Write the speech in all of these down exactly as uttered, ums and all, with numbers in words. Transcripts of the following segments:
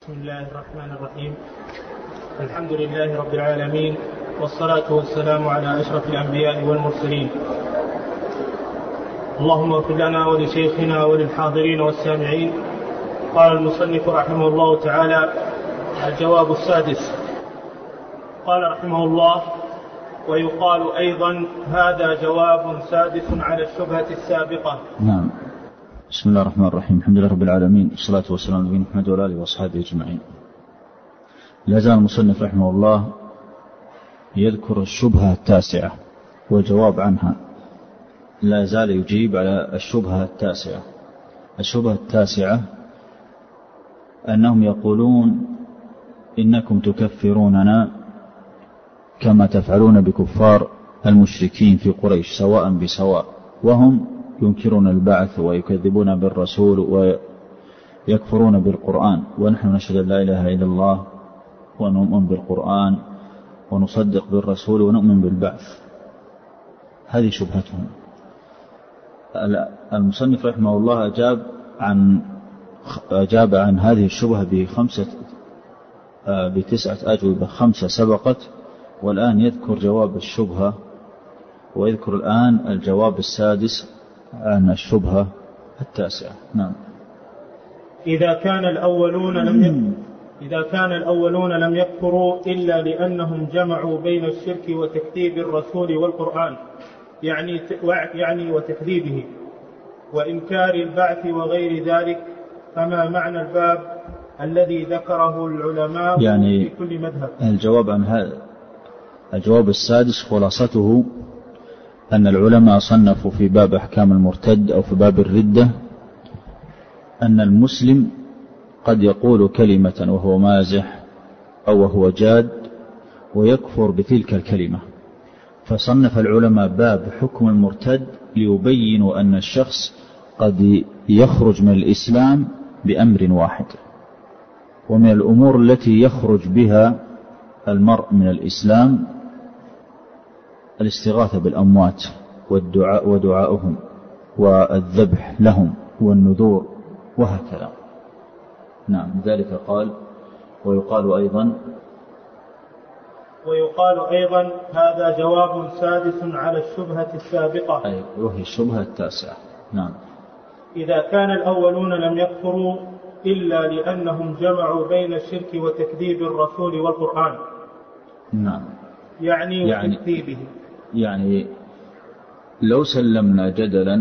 بسم الله الرحمن الرحيم. الحمد لله رب العالمين، والصلاة والسلام على أشرف الأنبياء والمرسلين. اللهم اغفر لنا ولشيخنا وللحاضرين والسامعين. قال المصنف رحمه الله تعالى: الجواب السادس. قال رحمه الله: ويقال أيضا هذا جواب سادس على الشبهة السابقة. نعم. بسم الله الرحمن الرحيم. الحمد لله رب العالمين، والصلاة والسلام على نبينا محمد وعلى آله وأصحابه أجمعين. لا زال المصنف رحمه الله يذكر الشبهة التاسعة والجواب عنها. لا زال يجيب على الشبهة التاسعة. الشبهة التاسعة أنهم يقولون إنكم تكفروننا كما تفعلون بكفار المشركين في قريش سواء بسواء، وهم ينكرون البعث ويكذبون بالرسول ويكفرون بالقرآن، ونحن نشهد أن لا إله إلا الله ونؤمن بالقرآن ونصدق بالرسول ونؤمن بالبعث. هذه شبهتهم. المصنف رحمه الله أجاب عن أجاب عن هذه الشبهة بخمسة بتسعة أجوبة، خمسة سبقت، والآن يذكر جواب الشبهة، ويذكر الآن الجواب السادس عن الشبهة التاسعة. نعم. إذا كان الأولون لم يكفروا إذا كان الأولون لم يكفروا إلا لأنهم جمعوا بين الشرك وتكذيب الرسول والقرآن، يعني يعني وتكذيبه وإنكار البعث وغير ذلك، فما معنى الباب الذي ذكره العلماء يعني في كل مذهب؟ الجواب عن هذا الجواب السادس خلاصته أن العلماء صنفوا في باب أحكام المرتد أو في باب الردة أن المسلم قد يقول كلمة وهو مازح أو وهو جاد ويكفر بتلك الكلمة، فصنف العلماء باب حكم المرتد ليبينوا أن الشخص قد يخرج من الإسلام بأمر واحد. ومن الأمور التي يخرج بها المرء من الإسلام الاستغاثة بالأموات والدعاء ودعاؤهم والذبح لهم والنذور وهكذا. نعم. ذلك قال: ويقال أيضا ويقال أيضا هذا جواب سادس على الشبهة السابقة، أي وهي الشبهة التاسعة. نعم. إذا كان الأولون لم يكفروا إلا لأنهم جمعوا بين الشرك وتكذيب الرسول والقرآن. نعم. يعني يعني وتكذيبه. يعني لو سلمنا جدلا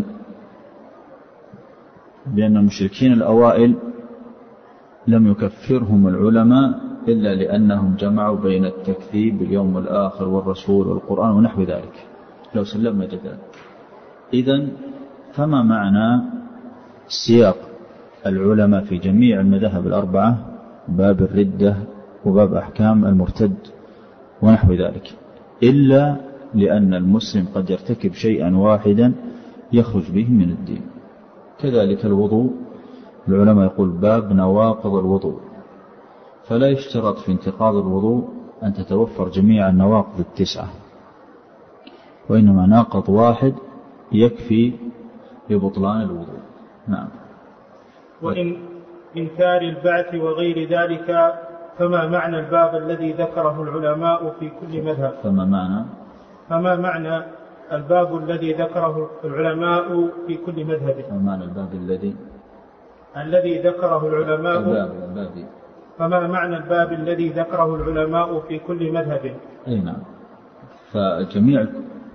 بأن المشركين الأوائل لم يكفرهم العلماء إلا لأنهم جمعوا بين التكذيب باليوم الآخر والرسول والقرآن ونحو ذلك، لو سلمنا جدلا، إذن فما معنى سياق العلماء في جميع المذاهب الأربعة باب الردة وباب أحكام المرتد ونحو ذلك، إلا لأن المسلم قد يرتكب شيئا واحدا يخرج به من الدين. كذلك الوضوء، العلماء يقول باب نواقض الوضوء، فلا يشترط في انتقاض الوضوء أن تتوفر جميع النواقض التسعة، وإنما ناقض واحد يكفي لبطلان الوضوء. نعم. وإن إنكار البعث وغير ذلك، فما معنى الباب الذي ذكره العلماء في كل مذهب؟ فما معنى فما معنى الباب الذي ذكره العلماء في كل مذهب؟ فما معنى الباب الذي الذي ذكره العلماء الباب الباب فما معنى الباب الذي ذكره العلماء في كل مذهب؟ أي نعم. فجميع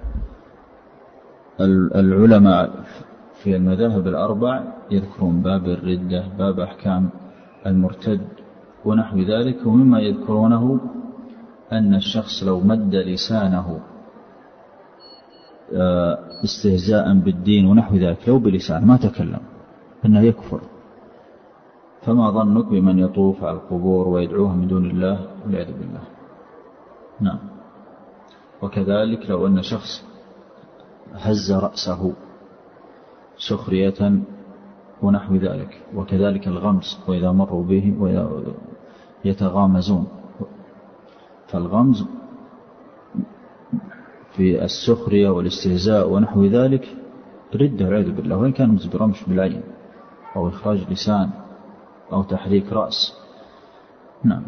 العلماء في المذاهب الأربع يذكرون باب الردة، باب أحكام المرتد ونحو ذلك. ومما يذكرونه أن الشخص لو مد لسانه استهزاء بالدين ونحو ذلك، لو بلسان ما تكلم، أنه يكفر. فما ظنك بمن يطوف على القبور ويدعوها من دون الله والعياذ بالله. نعم. وكذلك لو أن شخص هز رأسه سخرية ونحو ذلك، وكذلك الغمز، وإذا مروا به يتغامزون، فالغمز في السخرية والاستهزاء ونحو ذلك ردة والعياذ بالله، وإن كان برمش بالعين أو إخراج لسان أو تحريك رأس نعم.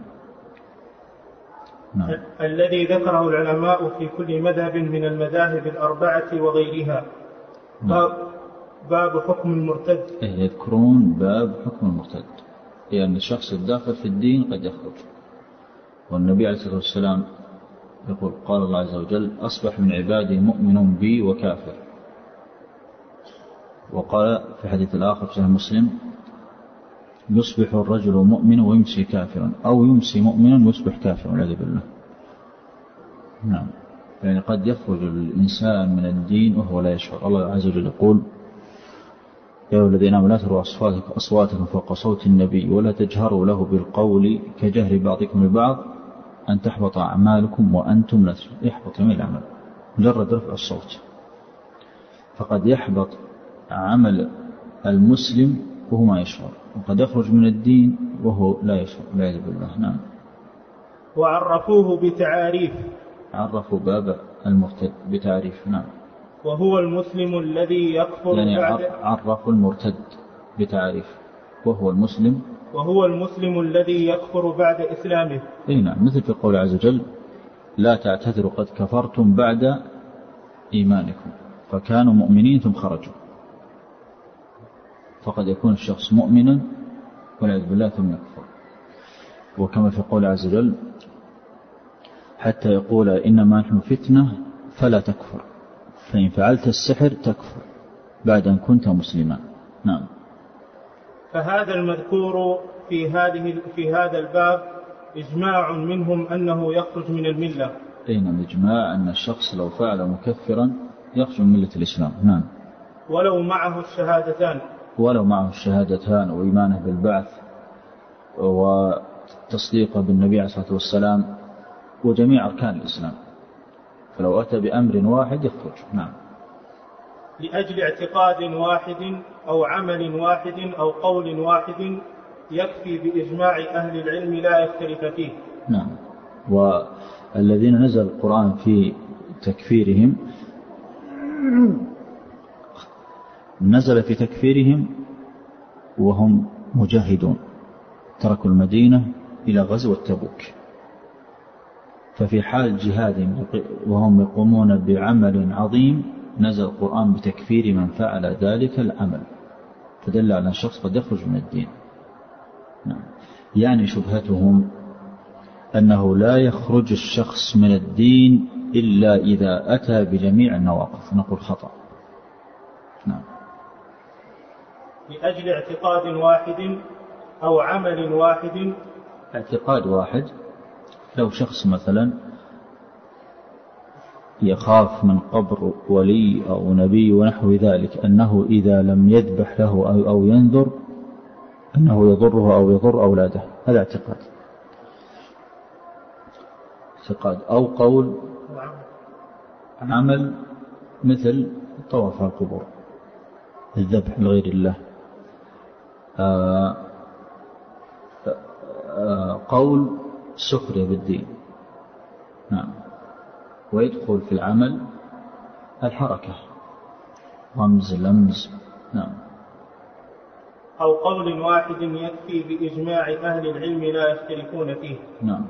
نعم. الذي ذكره العلماء في كل مذهب من المذاهب الأربعة وغيرها. باب, باب حكم المرتد. يذكرون باب حكم المرتد، يعني الشخص الداخل في الدين قد يخرج. والنبي عليه الصلاة والسلام يقول قال الله عز وجل أصبح من عبادي مؤمن بي وكافر. وقال في الحديث الآخر في صحيح مسلم يصبح الرجل مؤمن ويمسي كافرا، أو يمسي مؤمنا ويصبح كافرا والعياذ بالله. نعم، يعني قد يخرج الإنسان من الدين وهو لا يشعر. الله عز وجل يقول يا أيها الذين آمنوا لا ترفعوا أصواتكم فوق صوت النبي ولا تجهروا له بالقول كجهر بعضكم لبعض أن تحبط أعمالكم وأنتم لا تشعرون. يحبط من العمل مجرد رفع الصوت، فقد يحبط عمل المسلم وهو ما يشعر، وقد يخرج من الدين وهو لا يشعر والعياذ بالله. نعم. وعرفوه بتعاريف. عرفوا باب المرتد بتعريف. نعم. وهو المسلم الذي يكفر يعني بعد. عرفوا المرتد بتعريف وهو المسلم وهو المسلم الذي يكفر بعد إسلامه. اي نعم، مثل في قول عز وجل لا تعتذروا قد كفرتم بعد إيمانكم، فكانوا مؤمنين ثم خرجوا. فقد يكون الشخص مؤمنا والعياذ بالله ثم يكفر. وكما في قول عز وجل حتى يقول إنما نحن فتنة فلا تكفر، فإن فعلت السحر تكفر بعد أن كنت مسلما. نعم. فهذا المذكور في هذه في هذا الباب إجماع منهم أنه يخرج من الملة. أين الإجماع أن الشخص لو فعل مكفرا يخرج من ملة الإسلام. نعم. ولو معه الشهادتان. ولو معه الشهادتان وإيمانه بالبعث وتصديقه بالنبي عليه الصلاة والسلام وجميع أركان الإسلام، فلو أتى بأمر واحد يخرج. نعم. لأجل اعتقاد واحد أو عمل واحد أو قول واحد يكفي بإجماع أهل العلم لا يختلف فيه. نعم. والذين نزل القرآن في تكفيرهم نزل في تكفيرهم وهم مجاهدون تركوا المدينة إلى غزوة تبوك، ففي حال جهادهم وهم يقومون بعمل عظيم نزل القرآن بتكفير من فعل ذلك العمل، فدل على الشخص قد يخرج من الدين. نعم. يعني شبهتهم أنه لا يخرج الشخص من الدين إلا إذا أتى بجميع النواقض، نقول خطأ. نعم. لأجل اعتقاد واحد أو عمل واحد. اعتقاد واحد، لو شخص مثلا يخاف من قبر ولي أو نبي ونحو ذلك أنه إذا لم يذبح له أو ينذر أنه يضره أو يضر أولاده، هذا اعتقاد. اعتقاد أو قول عمل مثل طواف القبور، الذبح لغير الله. آآ آآ قول سخرية بالدين. نعم. ويدخل في العمل الحركة، رمز لمز. نعم. أو قول واحد يكفي بإجماع أهل العلم لا يختلفون فيه. نعم.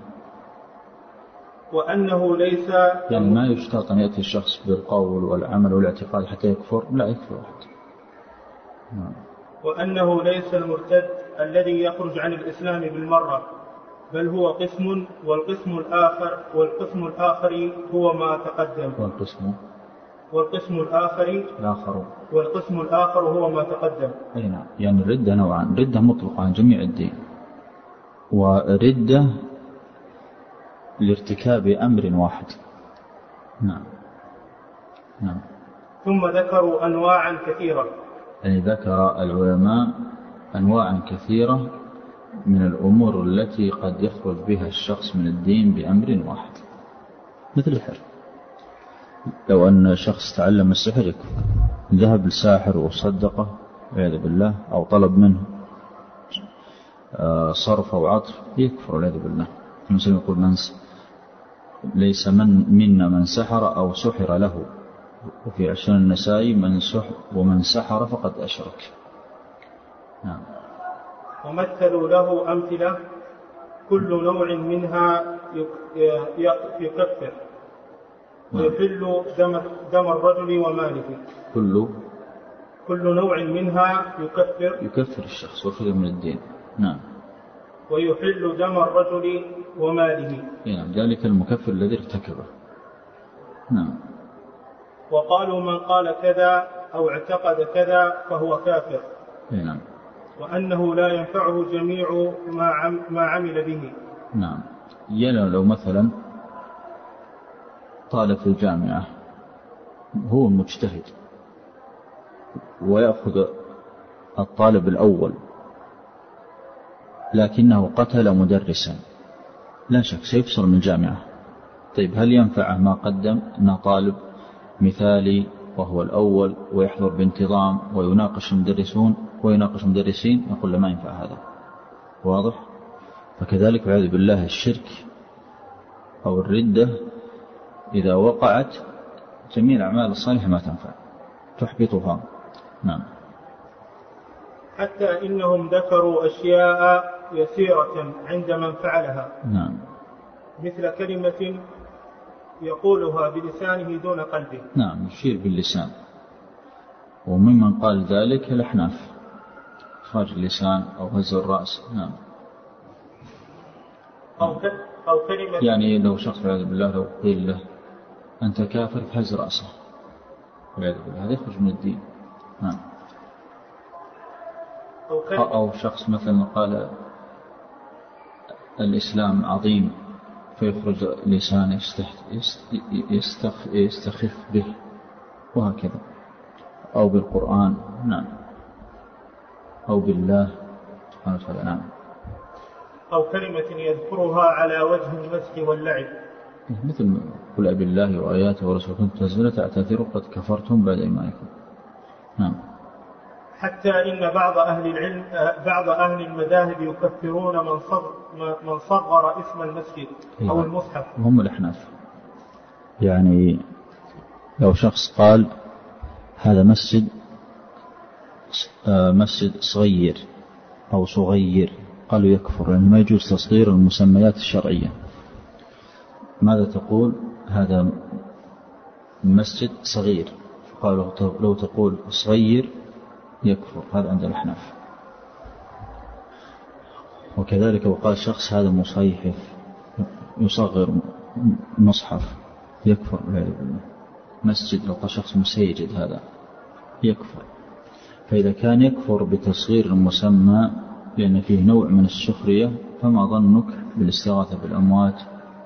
وأنه ليس يعني ما يشترط أن يأتي الشخص بالقول والعمل والاعتقاد حتى يكفر، لا يكفر واحد. نعم. وأنه ليس المرتد الذي يخرج عن الإسلام بالمرة، بل هو قسم، والقسم الآخر والقسم الآخر هو ما تقدم. والقسم والقسم الآخر الآخر والقسم الآخر هو ما تقدم. أي نعم. يعني الردة نوعان، ردة مطلقة عن جميع الدين، وردة لارتكاب أمر واحد. نعم. نعم. ثم ذكروا أنواعا كثيرة. يعني ذكر العلماء أنواعا كثيرة من الأمور التي قد يخرج بها الشخص من الدين بأمر واحد، مثل الحر. لو أن شخص تعلم السحر يكفر، ذهب لساحر وصدقه والعياذ بالله، أو طلب منه صرف أو عطف يكفر والعياذ بالله. المسلم يقول من ليس من منا من سحر أو سحر له، وفي عشان النسائي من سحر ومن سحر فقد أشرك. نعم. ومثلوا له أمثلة كل نوع منها يكفر ويحل دم, دم الرجل وماله. كل كل نوع منها يكفر يكفر الشخص ويخرج من الدين. نعم. ويحل دم الرجل وماله. نعم، ذلك المكفر الذي ارتكبه. نعم. وقالوا من قال كذا أو اعتقد كذا فهو كافر. نعم. وأنه لا ينفعه جميع ما عمل به. نعم. يعني لو مثلا طالب في الجامعة هو مجتهد ويأخذ الطالب الأول لكنه قتل مدرسا، لا شك سيفصل من الجامعة. طيب هل ينفعه ما قدم أنه طالب مثالي وهو الأول ويحضر بانتظام ويناقش المدرسون ويناقش المدرسين؟ نقول له ما ينفع هذا. واضح؟ فكذلك والعياذ بالله الشرك أو الردة إذا وقعت جميع الأعمال الصالحة ما تنفع، تحبطها. نعم. حتى إنهم ذكروا أشياء يسيرة عند من فعلها. نعم. مثل كلمة يقولها بلسانه دون قلبه. نعم، يشير باللسان. وممن قال ذلك الأحناف، إخراج اللسان أو هز الرأس. نعم. أو, ك... أو كلمة يعني لو شخص والعياذ بالله لو قيل له أنت كافر فهز رأسه والعياذ بالله هذا يخرج من الدين. نعم. أو, كلمة... أو شخص مثلا قال الإسلام عظيم فيخرج لسانه يستخ... يستخف به وهكذا. أو بالقرآن. نعم. أو بالله سبحانه وتعالى. نعم. أو كلمة يذكرها على وجه المسح واللعب، مثل قل أبي الله وآياته ورسوله كنتم تستهزئون تعتذروا قد كفرتم بعد إيمانكم. نعم. حتى إن بعض أهل العلم بعض أهل المذاهب يكفرون من صغر من صغر اسم المسجد أو المصحف. هم الأحناف. يعني لو شخص قال هذا مسجد مسجد صغير أو صغير قالوا يكفر، يعني ما يجوز تصغير المسميات الشرعية. ماذا تقول؟ هذا مسجد صغير، قالوا لو تقول صغير يكفر، هذا عند الأحناف. وكذلك وقال شخص هذا مصيحف يصغر مصحف يكفر. مسجد لو قال شخص مسيجد هذا يكفر. فإذا كان يكفر بتصغير المسمى لأن فيه نوع من السخرية فما ظنك بالاستغاثة بالأموات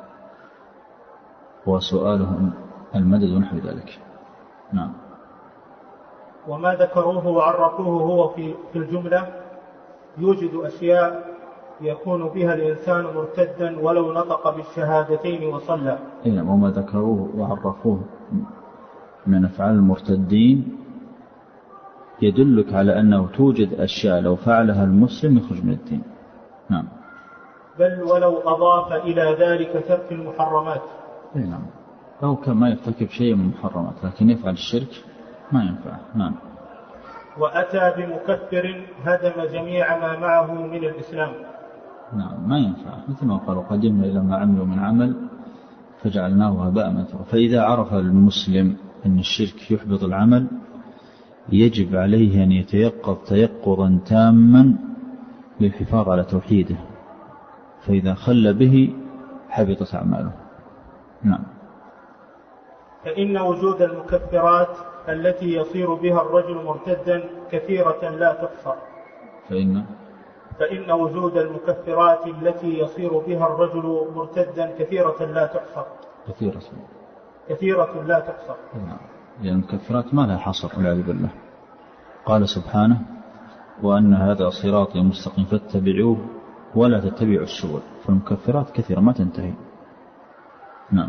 وسؤالهم المدد ونحو ذلك. نعم. وما ذكروه وعرفوه هو في في الجملة يوجد أشياء يكون بها الإنسان مرتدا ولو نطق بالشهادتين وصلى. نعم. وما ذكروه وعرفوه من أفعال المرتدين يدلك على أنه توجد أشياء لو فعلها المسلم يخرج من الدين. نعم. بل ولو أضاف إلى ذلك ترك المحرمات. نعم. أو كما يرتكب شيء من المحرمات لكن يفعل الشرك ما ينفع. نعم. وأتى بمكفر هدم جميع ما معه من الإسلام. نعم، ما ينفع. مثل ما قالوا قدمنا إلى ما عملوا من عمل فجعلناه هباء منثورا. فإذا عرف المسلم أن الشرك يحبط العمل يجب عليه أن يتيقظ تيقظا تاما للحفاظ على توحيده، فإذا خل به حبطت أعماله. نعم. فإن وجود المكفرات التي يصير بها الرجل مرتدا كثيرة لا تحصى. فإن فإن وجود المكفرات التي يصير بها الرجل مرتدا كثيرة لا تحصى. كثيرة كثيرة لا تحصى. نعم. لأن المكفرات ما لها حصر والعياذ بالله. قال سبحانه وأن هذا صراطي مستقيم فاتبعوه ولا تتبعوا السبل. فالمكفرات كثيرة ما تنتهي. نعم.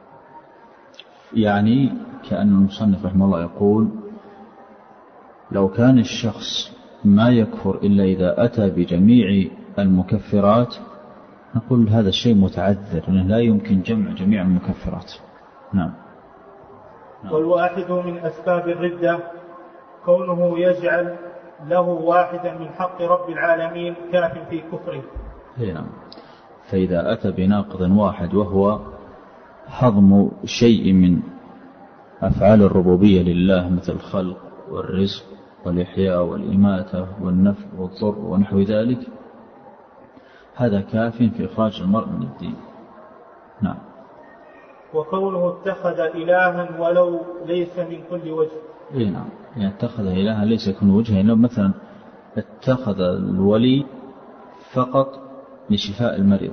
يعني كأن المصنف رحمه الله يقول لو كان الشخص ما يكفر إلا إذا أتى بجميع المكفرات نقول هذا الشيء متعذر لأنه لا يمكن جمع جميع المكفرات. نعم. والواحد من أسباب الردة كونه يجعل له واحدا من حق رب العالمين كاف في كفره. نعم. فإذا أتى بناقض واحد وهو هضم شيء من أفعال الربوبية لله مثل الخلق والرزق والإحياء والإماتة والنفع والضر ونحو ذلك، هذا كاف في إخراج المرء من الدين. نعم. وكونه اتخذ إلها ولو ليس من كل وجه. إيه نعم، يعني اتخذ إلها ليس من كل وجه، يعني مثلا اتخذ الولي فقط لشفاء المريض،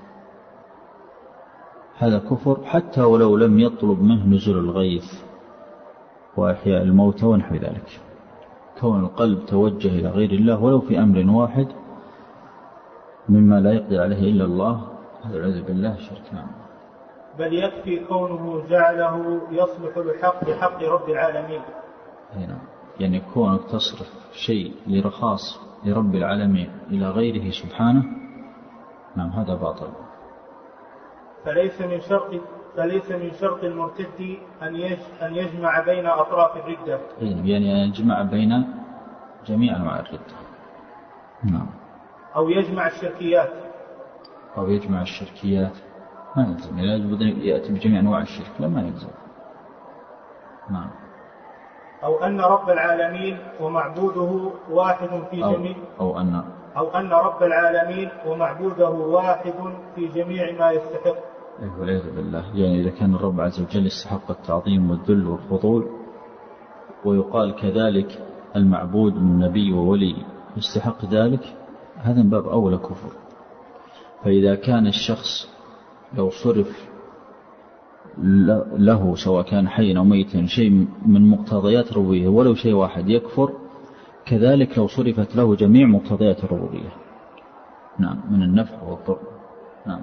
هذا كفر حتى ولو لم يطلب منه نزول الغيث وإحياء الموتى ونحو ذلك. كون القلب توجه إلى غير الله ولو في أمر واحد مما لا يقدر عليه إلا الله، هذا العياذ بالله شرك. نعم. بل يكفي كونه جعله يصلح لحق لحق رب العالمين. هنا يعني كونك تصرف شيء لرخاص لرب العالمين إلى غيره سبحانه، نعم هذا باطل. فليس من شرط فليس من شرط المرتد أن أن يجمع بين أطراف الردة. يعني أن يجمع بين جميع أنواع الردة. نعم. أو يجمع الشركيات. أو يجمع الشركيات، ما يلزم، لا يجب أن يأتي بجميع أنواع الشرك، لا ما يلزم. نعم. أو أن رب العالمين ومعبوده واحد في جميع أو, أو أن أو أن رب العالمين ومعبوده واحد في جميع ما يستحق. والعياذ بالله، يعني إذا كان الرب عز وجل يستحق التعظيم والذل والخضوع، ويقال كذلك المعبود من نبي وولي يستحق ذلك، هذا من باب أولى كفر. فإذا كان الشخص لو صرف له سواء كان حيا أو ميتا شيء من مقتضيات الربوبية ولو شيء واحد يكفر، كذلك لو صرفت له جميع مقتضيات الربوبية، نعم، من النفع والضر. نعم.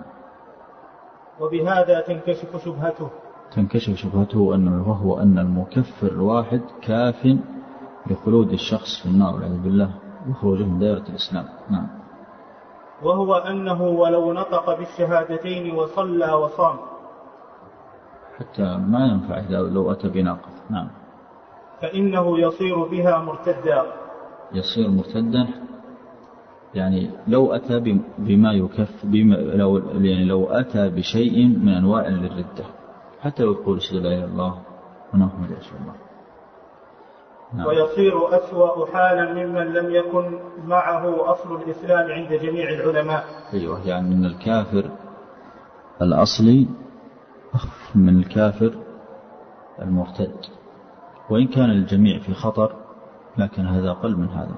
وبهذا تنكشف شبهته تنكشف شبهته أنه وهو أن المكفر الواحد كاف لخلود الشخص في النار والعياذ بالله وخروجه من دائرة الإسلام. نعم. وهو أنه ولو نطق بالشهادتين وصلى وصام حتى ما ينفع لو أتى بناقض. نعم. فإنه يصير بها مرتدا. يصير مرتدا، يعني لو أتى بما يكف بما لو يعني لو أتى بشيء من أنواع الردة، حتى لو يقول أشهد لا إله إلا الله ونحمد رسول الله. نعم. ويصير أسوأ حالا ممن لم يكن معه أصل الإسلام عند جميع العلماء. أيوة، يعني من الكافر الأصلي من الكافر المرتد، وإن كان الجميع في خطر لكن هذا أقل من هذا،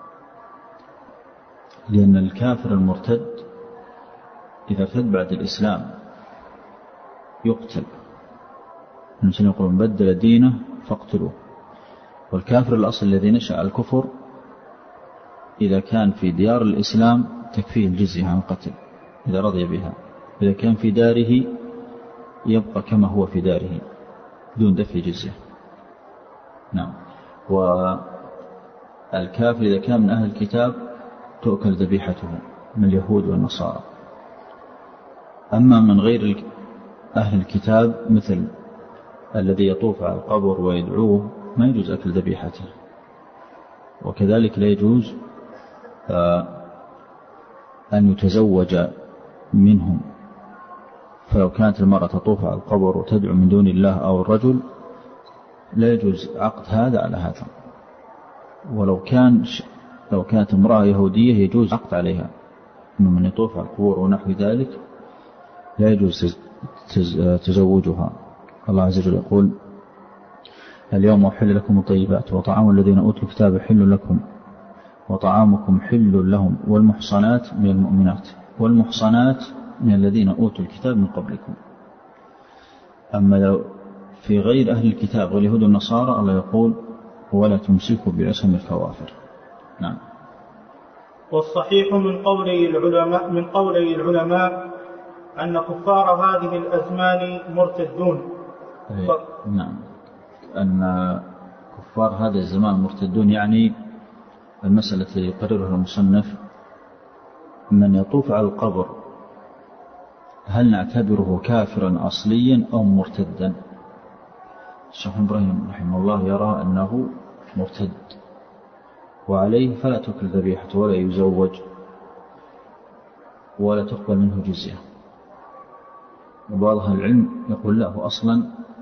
لأن الكافر المرتد إذا ارتد بعد الإسلام يقتل، المسلمين يقولون بدل دينه فاقتلوه. والكافر الأصل الذي نشأ على الكفر إذا كان في ديار الإسلام تكفيه الجزية عن قتل إذا رضي بها، إذا كان في داره يبقى كما هو في داره دون دفع جزية. نعم. والكافر إذا كان من أهل الكتاب تؤكل ذبيحته من اليهود والنصارى. أما من غير أهل الكتاب مثل الذي يطوف على القبر ويدعوه ما يجوز أكل ذبيحته، وكذلك لا يجوز أن يتزوج منهم. فلو كانت المرأة تطوف على القبر وتدعو من دون الله أو الرجل لا يجوز عقد هذا على هذا. ولو كان لو كانت امرأة يهودية يجوز عقد عليها، من يطوف على القبور ونحو ذلك لا يجوز تزوجها. الله عز وجل يقول اليوم أحل لكم الطيبات وطعام الذين أوتوا الكتاب حل لكم وطعامكم حل لهم والمحصنات من المؤمنات والمحصنات من الذين أوتوا الكتاب من قبلكم. أما لو في غير أهل الكتاب واليهود والنصارى الله يقول ولا تمسكوا بعصم الكوافر. نعم. والصحيح من قولي العلماء من قولي العلماء أن كفار هذه الأزمان مرتدون. ف... نعم، أن كفار هذا الزمان مرتدون، يعني المسألة التي يقررها المصنف من يطوف على القبر هل نعتبره كافرا أصليا أو مرتدا؟ الشيخ إبراهيم رحمه الله يرى أنه مرتد، وعليه فلا تأكل ذبيحته ولا يزوج، ولا تقبل منه جزية. وبعض أهل العلم يقول له أصلا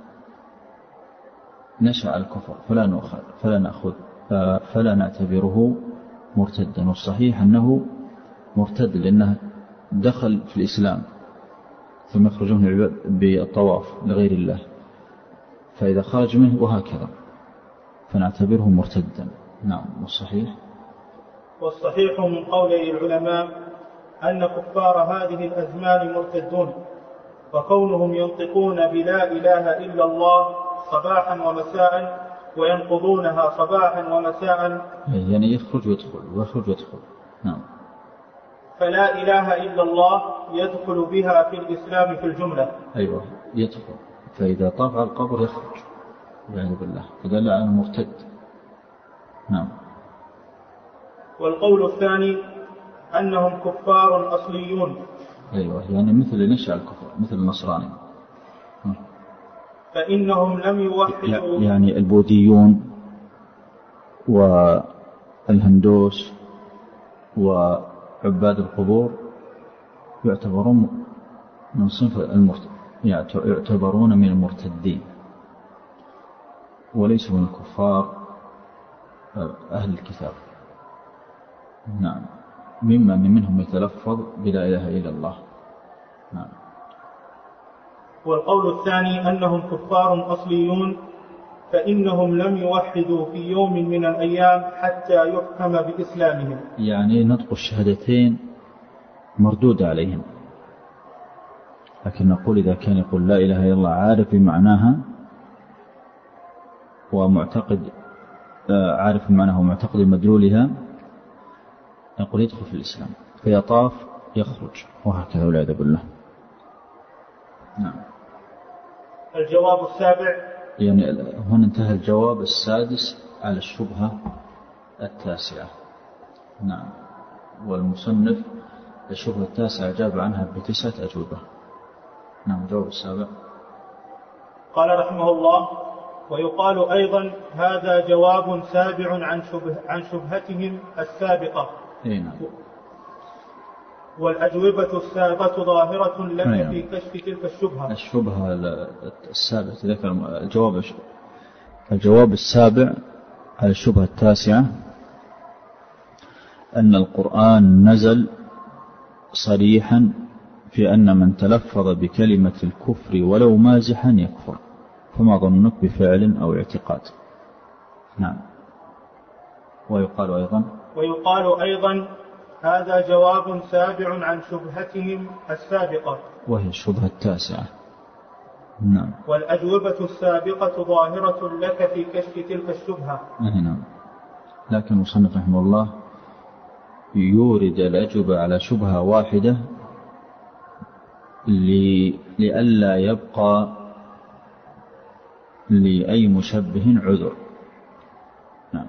نشأ الكفر فلا نأخذ فلا نأخذ فلا نعتبره مرتدا، والصحيح أنه مرتد لأنه دخل في الإسلام ثم يخرج منه بالطواف لغير الله، فإذا خرج منه وهكذا فنعتبره مرتدا. نعم. والصحيح والصحيح من قولي العلماء أن كفار هذه الأزمان مرتدون، وكونهم ينطقون بلا إله إلا الله صباحا ومساء وينقضونها صباحا ومساء، يعني يخرج ويدخل ويخرج ويدخل. نعم. فلا إله إلا الله يدخل بها في الإسلام في الجملة. أيوة يدخل، فإذا طاف على القبر يخرج يعني بالله، فدل على المرتد. نعم. والقول الثاني أنهم كفار أصليون. أيوة يعني مثل نشأ الكفر مثل النصراني، فإنهم لم يوحدوا، يعني البوذيون والهندوس وعباد القبور يعتبرون من صنف المرتد، يعتبرون من المرتدين وليسوا من الكفار أهل الكتاب. نعم. ممن منهم يتلفظ بلا إله إلا الله. نعم. والقول الثاني أنهم كفار أصليون، فإنهم لم يوحدوا في يوم من الأيام حتى يحكم بإسلامهم، يعني نطق الشهادتين مردود عليهم، لكن نقول إذا كان يقول لا إله إلا الله عارف بمعناها ومعتقد عارف بمعناها ومعتقد مدلولها نقول يدخل في الإسلام، فإذا طاف يخرج وهكذا والعياذ بالله. نعم. الجواب السابع، يعني هنا انتهى الجواب السادس على الشبهة التاسعة. نعم. والمصنف الشبهة التاسعة جاب عنها بتسعة أجوبة. نعم. الجواب السابع قال رحمه الله: ويقال أيضا هذا جواب سابع عن شبه عن شبهتهم السابقة. نعم. والأجوبة السابقة ظاهرة لك في كشف تلك الشبهة. الشبهة السابعة ذكر الجواب الجواب السابع على الشبهة التاسعة أن القرآن نزل صريحا في أن من تلفظ بكلمة الكفر ولو مازحا يكفر، فما ظنك بفعل أو اعتقاد. نعم. ويقال أيضا ويقال أيضا هذا جواب سابع عن شبهتهم السابقة، وهي الشبهة التاسعة. نعم. والأجوبة السابقة ظاهرة لك في كشف تلك الشبهة. نعم. لكن المصنف رحمه الله يورد الأجوبة على شبهة واحدة لئلا يبقى لأي مشبه عذر. نعم.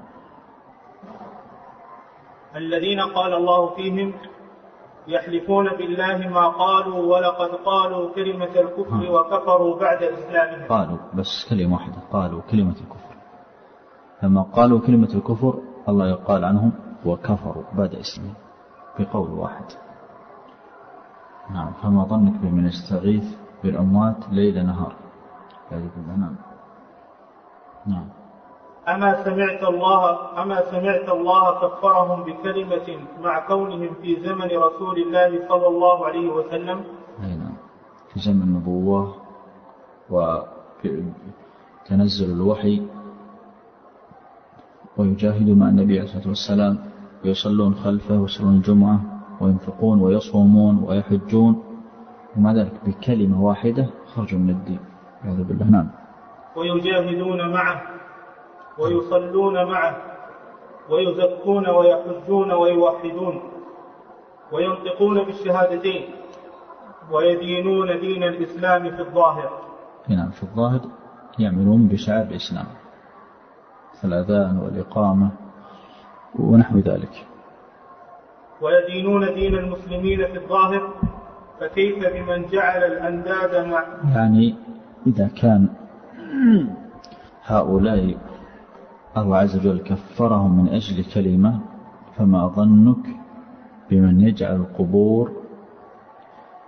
الذين قال الله فيهم يحلفون بالله ما قالوا ولقد قالوا كلمة الكفر وكفروا بعد إسلامهم. قالوا بس كلمة واحدة، قالوا كلمة الكفر. لما قالوا كلمة الكفر الله يقال عنهم وكفروا بعد إسلامهم بقول واحد. نعم. فما ظنك بمن يستغيث بالأموات ليل نهار. نعم. نعم. أما سمعت الله أما سمعت الله كفرهم بكلمة مع كونهم في زمن رسول الله صلى الله عليه وسلم. نعم. في زمن النبوة وتنزل الوحي ويجاهدوا مع النبي عليه الصلاة والسلام ويصلون خلفه ويصلون الجمعة وينفقون ويصومون ويحجون ومع ذلك بكلمة واحدة خرجوا من الدين والعياذ بالله. نعم. ويجاهدون معه ويصلون معه ويزكون ويحجون ويوحدون وينطقون بالشهادتين ويدينون دين الإسلام في الظاهر. نعم. في الظاهر يعملون بشعائر الإسلام الأذان والإقامة ونحو ذلك. ويدينون دين المسلمين في الظاهر، فكيف بمن جعل الأنداد مع يعني إذا كان هؤلاء الله عز وجل كفرهم من أجل كلمة، فما ظنك بمن يجعل القبور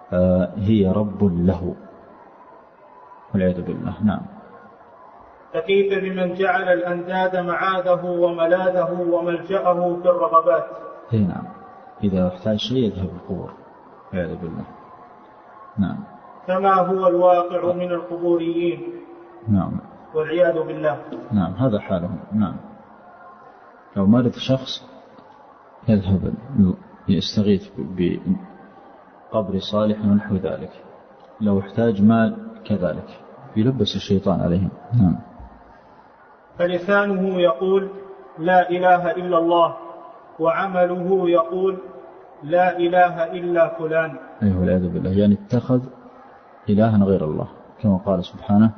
آه هي رب له والعياذ بالله. نعم. فكيف بمن جعل الأنداد معاذه وملاذه وملجأه في الرغبات؟ هي نعم، إذا احتاج شيء يذهب القبور والعياذ بالله. نعم. كما هو الواقع من القبوريين. نعم. والعياذ بالله. نعم هذا حالهم. نعم. لو مرض شخص يذهب يستغيث بقبر صالح ونحو ذلك، لو احتاج مال كذلك يلبس الشيطان عليهم. نعم. فلسانه يقول لا إله إلا الله، وعمله يقول لا إله إلا فلان. أيها والعياذ بالله، يعني اتخذ إلها غير الله، كما قال سبحانه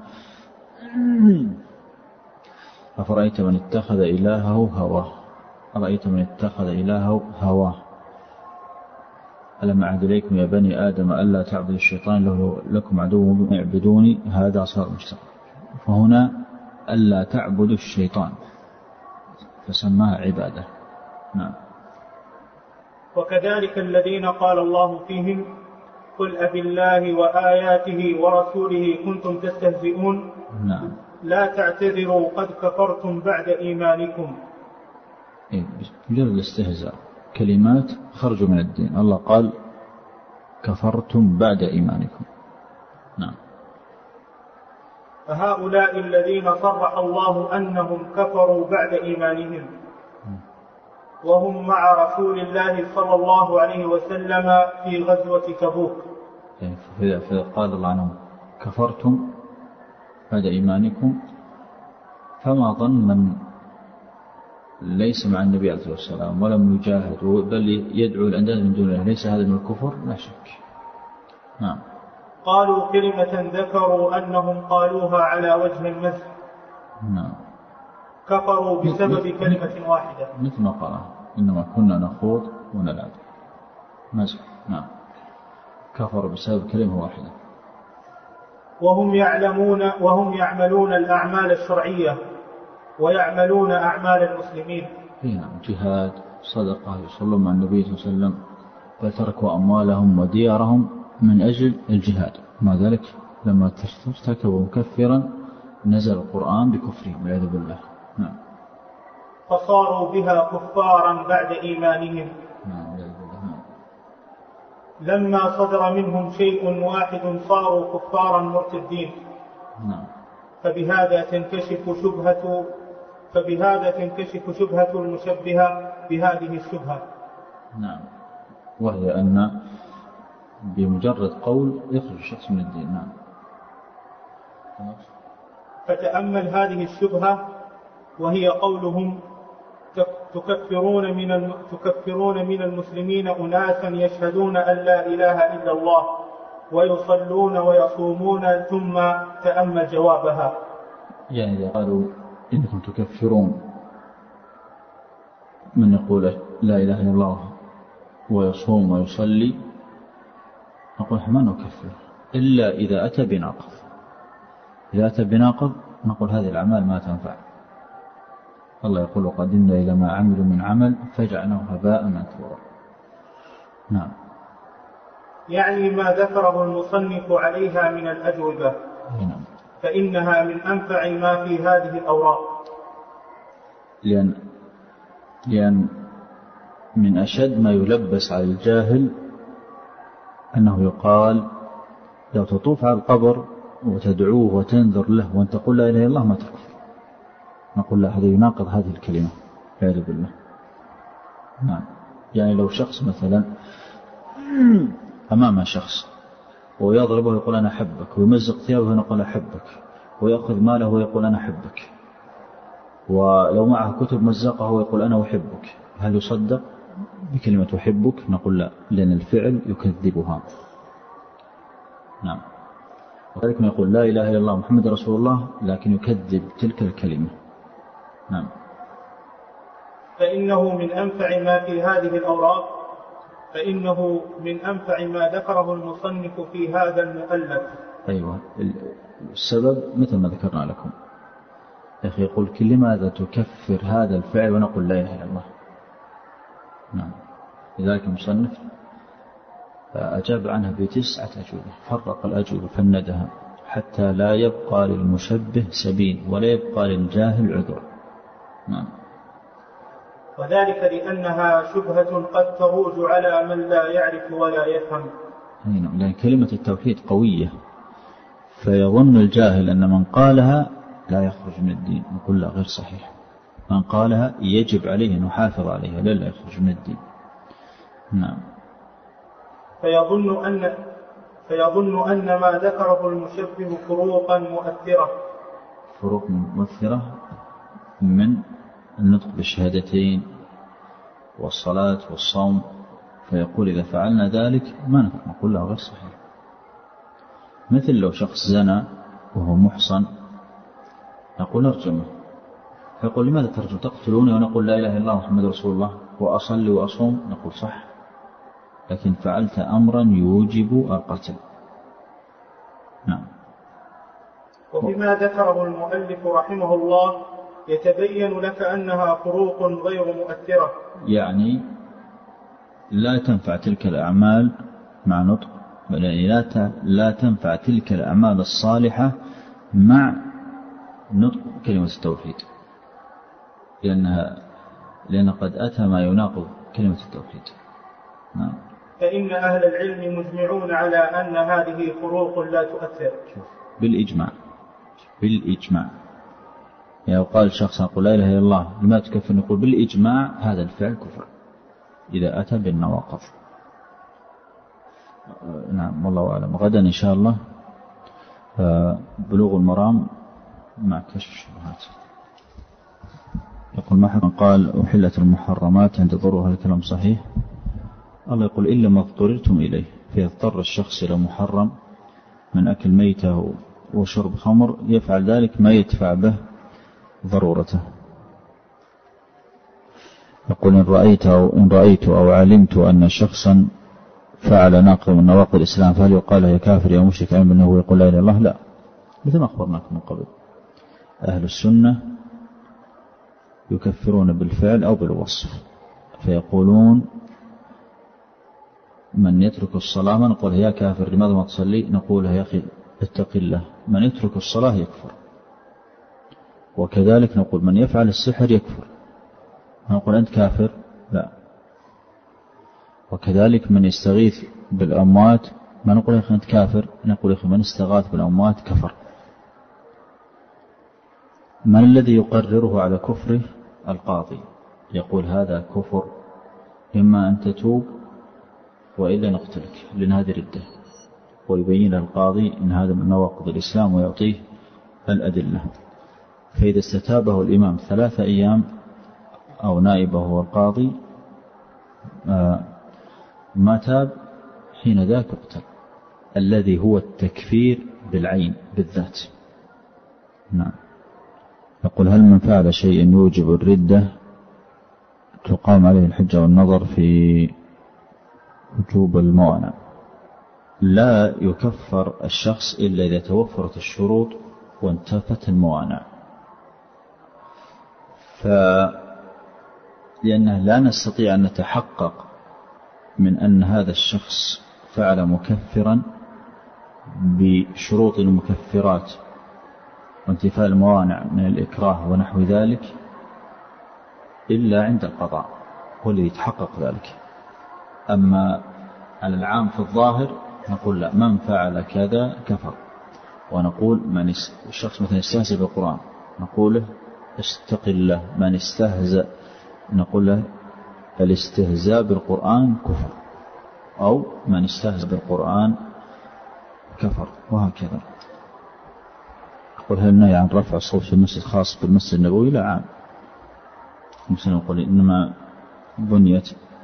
أفرأيت من اتخذ إلهه هواه أرأيت من اتخذ إلهه هواه ألم أعهد إليكم يا بني آدم ألا تعبدوا الشيطان له لكم عدو اعبدوني هذا صار مستقيم. فهنا ألا تعبدوا الشيطان فسماها عبادة. نعم. وكذلك الذين قال الله فيهم قل أبالله وآياته ورسوله كنتم تستهزئون. نعم. لا تعتذروا قد كفرتم بعد إيمانكم. مجرد الاستهزاء كلمات خرجوا من الدين. الله قال كفرتم بعد إيمانكم. نعم. فهؤلاء الذين صرح الله أنهم كفروا بعد إيمانهم وهم مع رسول الله صلى الله عليه وسلم في غزوة تبوك. فقال الله عنهم كفرتم بعد إيمانكم، فما ظن من ليس مع النبي عليه الصلاة والسلام ولم يجاهد بل يدعو الأنداد من دون الله، ليس هذا من الكفر؟ لا شك. نعم. قالوا كلمة ذكروا أنهم قالوها على وجه المزح. نعم. كفروا بسبب كلمة واحدة، مثل ما قال إنما كنا نخوض ونلعب مزح. نعم. كفروا بسبب كلمة واحدة. وهم يعلمون وهم يعملون الأعمال الشرعية ويعملون أعمال المسلمين. نعم. جهاد، صدقة، يصلون مع النبي صلى الله عليه وسلم، فتركوا أموالهم وديارهم من أجل الجهاد. مع ذلك لما ارتكبوا مكفرا نزل القرآن بكفرهم والعياذ بالله. نعم. فصاروا بها كفارا بعد إيمانهم. نعم. نعم. لما صدر منهم شيء واحد صاروا كفارا مرتدين. نعم. فبهذا تنكشف شبهة فبهذا تنكشف شبهة المشبهة بهذه الشبهة. نعم. وهي أن بمجرد قول يخرج الشخص من الدين. نعم. فتأمل هذه الشبهة وهي قولهم تكفرون من تكفرون من المسلمين أناسا يشهدون أن لا إله إلا الله ويصلون ويصومون، ثم تأمل جوابها. يعني إذا قالوا إنكم تكفرون من يقول لا إله إلا الله ويصوم ويصلي، نقول ما نكفر إلا إذا أتى بناقض. إذا أتى بناقض نقول هذه الأعمال ما تنفع. الله يقول وقدمنا إلى ما عملوا من عمل فجعلناه هباء منثورا. نعم. يعني ما ذكره المصنف عليها من الأجوبة. نعم. فإنها من أنفع ما في هذه الأوراق، لأن لأن من أشد ما يلبس على الجاهل أنه يقال لو تطوف على القبر وتدعوه وتنذر له وأن تقول لا إله إلا الله ما تكفر. نقول لا، هذا يناقض هذه الكلمة والعياذ بالله. نعم. يعني لو شخص مثلا أمام شخص ويضربه ويقول أنا أحبك، ويمزق ثيابه ويقول أحبك، ويأخذ ماله ويقول أنا أحبك، ولو معه كتب مزقه ويقول أنا أحبك، هل يصدق بكلمة أحبك؟ نقول لا، لأن الفعل يكذبها. نعم. وذلك يقول لا إله إلا الله محمد رسول الله لكن يكذب تلك الكلمة. نعم. فإنه من أنفع ما في هذه الأوراق فإنه من أنفع ما ذكره المصنف في هذا المؤلف. أيوة. السبب مثل ما ذكرنا لكم يا أخي، يقول لماذا تكفر هذا الفعل ونقول لا إله إلا الله. نعم. لذلك المصنف أجاب عنها بتسعة أجوبة، فرق الأجوبة فندها حتى لا يبقى للمشبه سبيل ولا يبقى للجاهل عذر. نعم. وذلك لأنها شبهة قد تروج على من لا يعرف ولا يفهم. نعم، لأن كلمة التوحيد قوية، فيظن الجاهل أن من قالها لا يخرج من الدين. نقول لا، غير صحيح. من قالها يجب عليه أن يحافظ عليها، لا لا يخرج من الدين. نعم. فيظن أن فيظن أن ما ذكره المشبه فروقا مؤثرة فروق مؤثرة من النطق بالشهادتين والصلاة والصوم، فيقول إذا فعلنا ذلك ما نفعل. نقول له غير صحيح. مثل لو شخص زنى وهو محصن نقول ارجمه، فيقول لماذا ترجم تقتلوني ونقول لا إله إلا الله محمد رسول الله وأصلي وأصوم؟ نقول صح، لكن فعلت أمرا يوجب القتل. نعم. وبما ذكره المؤلف رحمه الله يتبين لك أنها فروق غير مؤثرة، يعني لا تنفع تلك الأعمال مع نطق، بل لا لا تنفع تلك الأعمال الصالحة مع نطق كلمة التوحيد، لأنها لأن قد أتى ما يناقض كلمة التوحيد. نعم. فإن أهل العلم مجمعون على أن هذه فروق لا تؤثر بالإجماع. بالإجماع يعني قال شخص أقول لا إله إلا الله لما تكفر، نقول بالإجماع هذا الفعل كفر إذا أتى بالنواقض. نعم، والله أعلم. غدا إن شاء الله بلوغ المرام مع كشف الشبهات. يقول ما حكم قال أحلت المحرمات عند ضرورة؟ هذا الكلام صحيح؟ الله يقول إلا ما اضطررتم إليه، فيضطر الشخص إلى محرم من أكل ميته وشرب خمر يفعل ذلك ما يدفع به ضرورته. يقول إن رأيت أو, إن رأيت أو علمت أن شخصا فعل ناقض من نواقض الإسلام فهل يقال يا كافر يا مشرك علم أنه يقول لا إله إلا الله؟ لا، مثل ما أخبرناكم من قبل، أهل السنة يكفرون بالفعل أو بالوصف، فيقولون من يترك الصلاة ما نقول يا كافر لماذا ما تصلي، نقول يا أخي اتق الله، من يترك الصلاة يكفر. وكذلك نقول من يفعل السحر يكفر، نقول أنت كافر، لا. وكذلك من يستغيث بالأموات ما نقول يا أخي أنت كافر، نقول يا أخي من استغاث بالأموات كفر. من الذي يقرره على كفره؟ القاضي، يقول هذا كفر إما أن تتوب وإلا نقتلك لأن هذه ردة، ويبين القاضي إن هذا من نواقض الإسلام ويعطيه الأدلة. فإذا استتابه الإمام ثلاثة أيام أو نائبه هو القاضي ما تاب حين ذاك اقتل، الذي هو التكفير بالعين بالذات. نعم. يقول هل من فعل شيء يوجب الردة تقام عليه الحجة والنظر في وجوب الموانع؟ لا يكفر الشخص إلا إذا توفرت الشروط وانتفت الموانع، فلأنه لا نستطيع أن نتحقق من أن هذا الشخص فعل مكفرا بشروط المكفرات وانتفاء الموانع من الإكراه ونحو ذلك إلا عند القضاء هو الذي يتحقق ذلك. أما على العام في الظاهر نقول لا، من فعل كذا كفر. ونقول من الشخص مثلا يستهزئ بالقرآن نقول له استق الله، من استهزأ نقول له الاستهزاء بالقرآن كفر، أو من استهزأ بالقرآن كفر، وهكذا. يقول هل النهي عن رفع الصوت في المسجد خاص بالمسجد النبوي؟ لا، عام. مثلا نقول إنما بنيت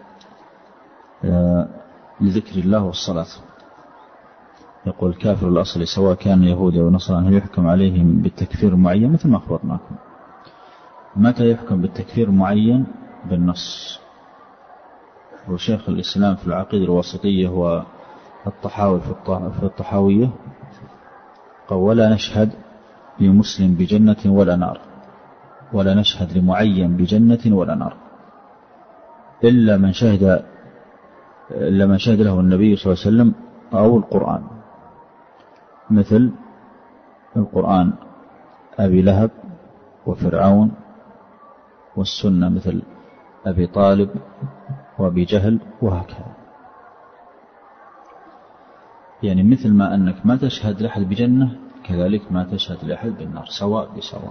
لذكر الله والصلاة. يقول كافر الأصل سواء كان يهودي أو نصراني هل يحكم عليهم بالتكفير معين؟ مثل ما أخبرناكم. متى يحكم بالتكفير معين؟ بالنص. وشيخ الإسلام في العقيدة الواسطية هو الطحاوي في الطحاوية قال ولا نشهد لمسلم بجنة ولا نار، ولا نشهد لمعين بجنة ولا نار إلا من شهد إلا ما شهد له النبي صلى الله عليه وسلم أو القرآن، مثل القرآن أبي لهب وفرعون، والسنة مثل أبي طالب وأبي جهل وهكذا. يعني مثل ما أنك ما تشهد لأحد بجنة كذلك ما تشهد لأحد بالنار، سواء بسواء.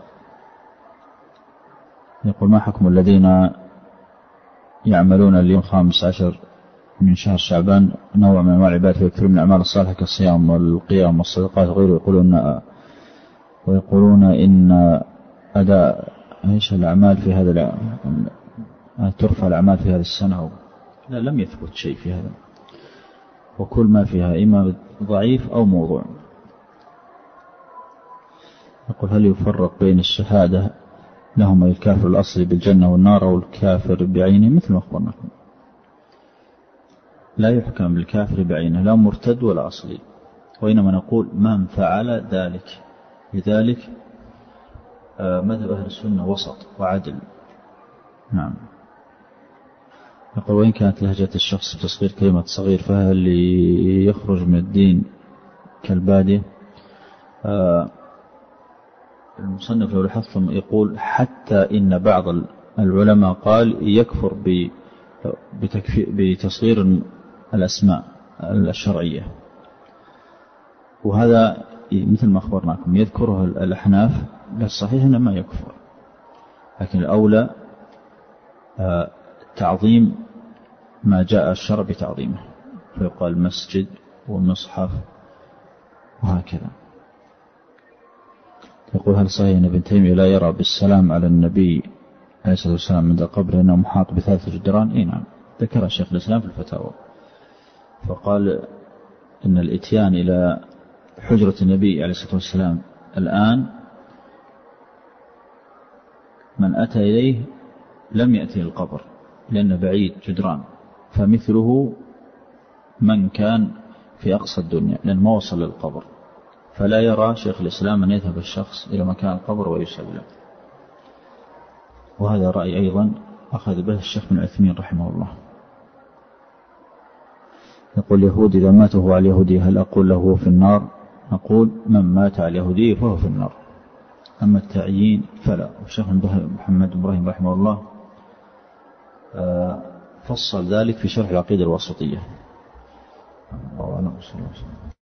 يقول: ما حكم الذين يعملون اليوم خامس عشر من شهر شعبان نوع من أنواع العبادة فيكثرون من الأعمال الصالحة كالصيام والقيام والصدقات وغيره، يقولون ويقولون إن أداء إيش الأعمال في هذا ترفع الأعمال في هذه السنة؟ لا، لم يثبت شيء في هذا، وكل ما فيها إما ضعيف أو موضوع. يقول: هل يفرق بين الشهادة لهما الكافر الأصلي بالجنة والنار أو الكافر بعينه؟ مثل ما أخبرنا، لا يحكم بالكافر بعينه لا مرتد ولا أصلي، وإنما نقول من فعل ذلك. لذلك مذهب أهل السنة وسط وعدل. نعم. يقول: وإن كانت لهجة الشخص بتصغير كلمة صغير فهل يخرج من الدين كالبادية؟ آه المصنف لو لاحظتم يقول: حتى إن بعض العلماء قال يكفر بتصغير الأسماء الشرعية، وهذا مثل ما أخبرناكم يذكره الأحناف، للصحيح أنه ما يكفر، لكن الأولى تعظيم ما جاء الشرع بتعظيمه، فيقال مسجد ومصحف وهكذا. يقول: هل صحيح أن ابن تيمية لا يرى بالسلام على النبي عليه الصلاة والسلام عند قبره أنه محاط بثلاثة جدران؟ إيه نعم، ذكر الشيخ الإسلام في الفتاوى، فقال إن الإتيان إلى حجرة النبي عليه الصلاة والسلام الآن من أتى إليه لم يأتي القبر لأنه بعيد جدران، فمثله من كان في أقصى الدنيا لأنه ما وصل للقبر، فلا يرى شيخ الإسلام أن يذهب الشخص إلى مكان القبر ويسلم. وهذا رأي أيضا أخذ به الشيخ بن عثيمين رحمه الله. يقول: يهود إذا مات وهو على اليهودية هل أقول له هو في النار؟ نقول: من مات على اليهودية فهو في النار، أما التعيين فلا. والشيخ محمد إبراهيم رحمه الله فصل ذلك في شرح العقيدة الواسطية.